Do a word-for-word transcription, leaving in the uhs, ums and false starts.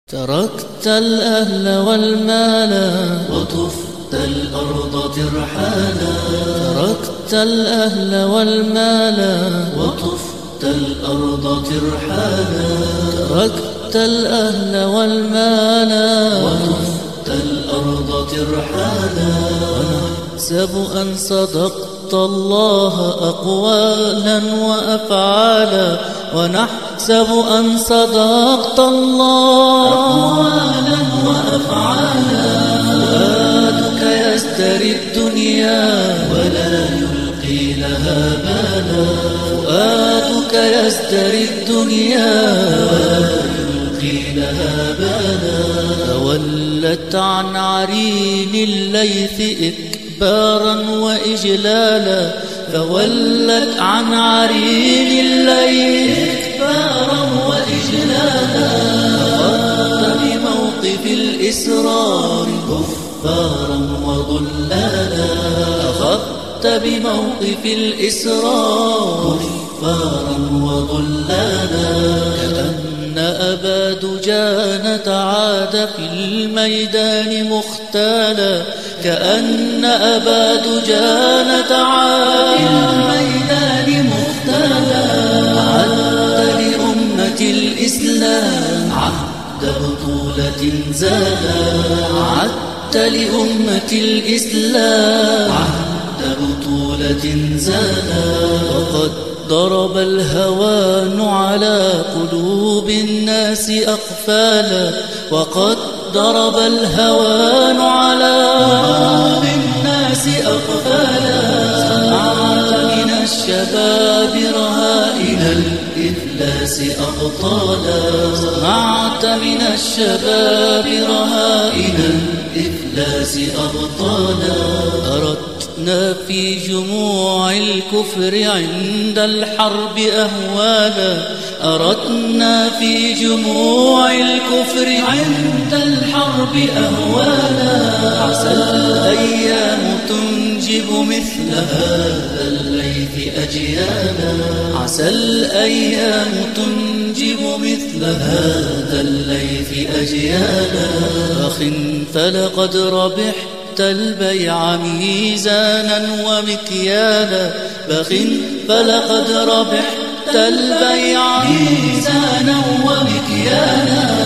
تركت الأهل والمال وطفت الأرض ترحالا. تركت الأهل والمال وطفت الأرض ترحالا. تركت الأهل والمال وطفت الأرض ترحالا. ونحسب أن صدقت الله أقوالا وأفعالا. ونحسب أن صدقت الله أقوالا وأفعالا. فؤادك يزدري الدنيا ولا يلقي لها بالا. فؤادك يزدري الدنيا ولا يلقي لها بالا. تولت عن عرين الليث إكبارا وإجلالا. فولت عن عرين الليث إكبارا وإجلالا. أخذت بموقف الإسرار كفارا وضلالا. أخذت بموقف الإسرار كفارا وضلالا. كأن أبا دجانة عاد في الميدان مختالا. كأن أبا دجانة عاد في الميدان مختالا. عد لأمة الإسلام عهد بطولة زالا. عدت لأمة الإسلام عهد بطولة زالا. وقد ضرب الهوان على قلوب الناس أقفالا. وقد ضرب الهوان على قلوب الناس أقفالا. صنعت من الشباب رهائن الإفلاس أبطالا. صنعت من الشباب رهائن الإفلاس أبطالا. أردنا في جموع الكفر عند الحرب أهوالا. أردنا في جموع الكفر عند الحرب أهوالا. عسى الأيام تنجب مثل هذا الليث أجيالا. عسى الأيام تنجب مثل هذا الليث أجيالا. أخ فلقد ربحت البيع ميزانا ومكيالا. بخ فلقد ربحت البيع ميزانا ومكيالا.